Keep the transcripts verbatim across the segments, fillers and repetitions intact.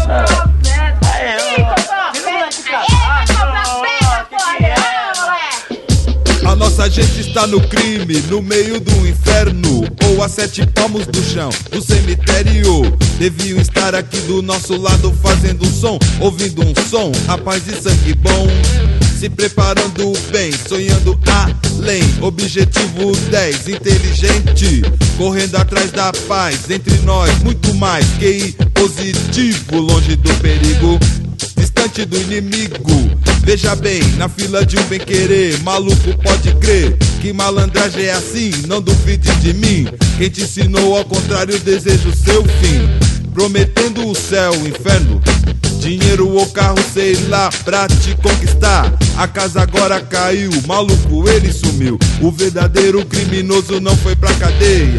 A nossa gente está no crime, no meio do inferno, ou a sete palmos do chão, do cemitério. Deviam estar aqui do nosso lado fazendo um som, ouvindo um som, rapaz de sangue bom. Se preparando bem, sonhando além. Objetivo dez, inteligente, correndo atrás da paz. Entre nós, muito mais Q I positivo, longe do perigo, distante do inimigo. Veja bem, na fila de um bem-querer, maluco pode crer que malandragem é assim, não duvide de mim. Quem te ensinou ao contrário deseja o seu fim, prometendo o céu, o inferno, dinheiro ou carro, sei lá, pra te conquistar. A casa agora caiu, maluco, ele sumiu. O verdadeiro criminoso não foi pra cadeia.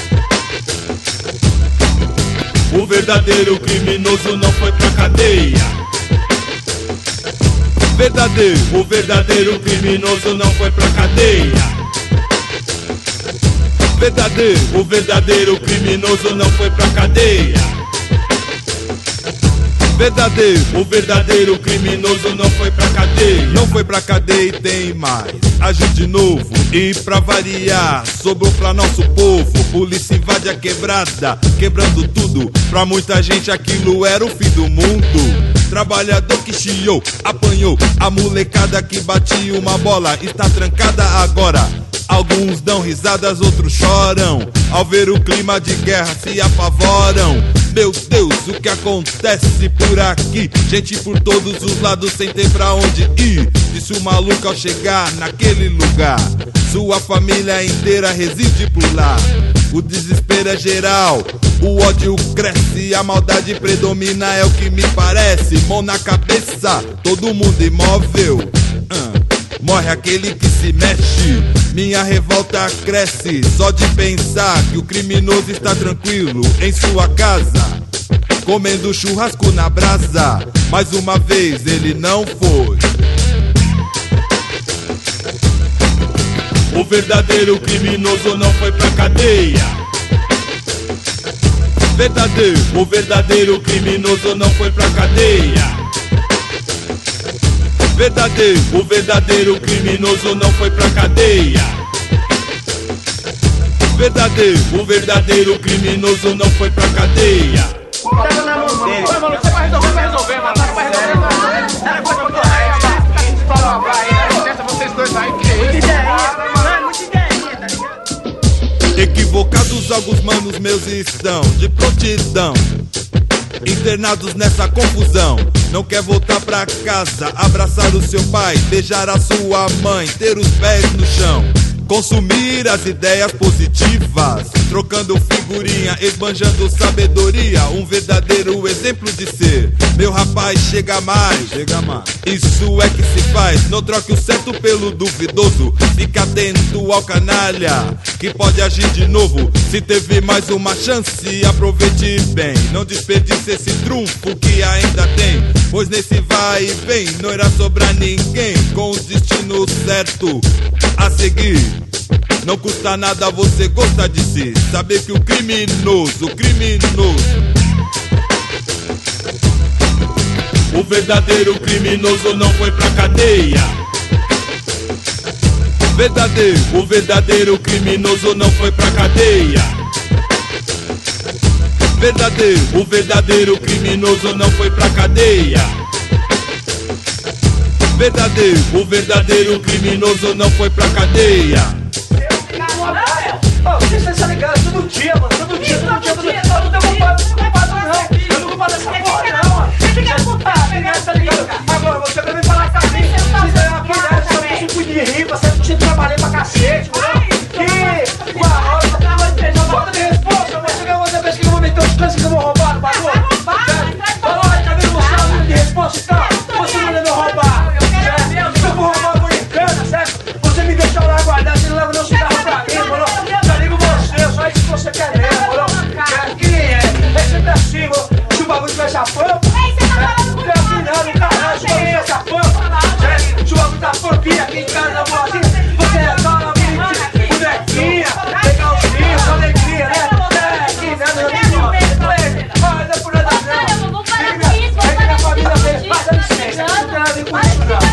O verdadeiro criminoso não foi pra cadeia. Verdadeiro, o verdadeiro criminoso não foi pra cadeia. Verdadeiro, o verdadeiro criminoso não foi pra cadeia. Verdadeiro, o verdadeiro criminoso não foi pra cadeia. Não foi pra cadeia e tem mais, agiu de novo. E pra variar, sobrou pra nosso povo. Polícia invade a quebrada, quebrando tudo. Pra muita gente aquilo era o fim do mundo. Trabalhador que chiou, apanhou. A molecada que batia uma bola está trancada agora. Alguns dão risadas, outros choram. Ao ver o clima de guerra se apavoram. Meu Deus, o que acontece por aqui? Gente por todos os lados sem ter pra onde ir. Disse o maluco ao chegar naquele lugar. Sua família inteira reside por lá. O desespero é geral, o ódio cresce, a maldade predomina, é o que me parece. Mão na cabeça, todo mundo imóvel. uh, Morre aquele que se mexe. Minha revolta cresce só de pensar que o criminoso está tranquilo em sua casa, comendo churrasco na brasa. Mais uma vez ele não foi. O verdadeiro criminoso não foi pra cadeia. Verdadeiro, o verdadeiro criminoso não foi pra cadeia. Verdadeiro, o verdadeiro criminoso não foi pra cadeia. Verdadeiro, o verdadeiro criminoso não foi pra cadeia. Pega na mão dele. Vai, mano, você vai resolver, vai resolver, mano. Vai resolver, mano. Depois eu tô aí, fala, vai, licença vocês dois aí, que é isso? É muita ideia, tá ligado? Equivocados alguns manos meus estão de prontidão, internados nessa confusão. Não quer voltar pra casa, abraçar o seu pai, beijar a sua mãe, ter os pés no chão, consumir as ideias positivas, trocando figurinha, esbanjando sabedoria. Um verdadeiro exemplo de ser. Meu rapaz, chega mais, chega mais. Isso é que se faz, não troque o certo pelo duvidoso. Fica atento ao canalha, que pode agir de novo. Se teve mais uma chance, aproveite bem. Não desperdice esse trunfo que ainda tem, pois nesse vai e vem não irá sobrar ninguém com o destino certo a seguir. Não custa nada você gostar de si, saber que o criminoso, o criminoso, o verdadeiro criminoso não foi pra cadeia. Verdadeiro, o verdadeiro criminoso não foi pra cadeia. Verdadeiro, o verdadeiro criminoso não foi pra cadeia. Verdadeiro, o verdadeiro criminoso não foi pra cadeia. Ô, vocês estão ligados todo dia, mano, todo dia, todo dia, todo dia. Eu não tenho culpado, não tenho culpado não. Eu não tenho culpado dessa porra não, mano. Você quer culpar, tá ligado? Agora você vai me falar que assim, se der uma pilhada, só tem cinco de riba, você precisa trabalhar pra cacete, mano. Que, uma roda, falta de resposta, você ganhou outra vez que eu vou meter os cantos que eu vou roubar no bagulho. Falou aí, tá vendo você, aluno de resposta então? Você não deve roubar. Se eu for roubar, eu vou em cana, certo? Você me deixa lá guardar, você não leva meu cigarro pra mim, mano. Já ligo você, só isso que você quer mesmo, mano. Que nem é, é sempre assim, mano. Se o bagulho tiver essa fama, é assim não, no caralho, se o bagulho tiver essa fama. não.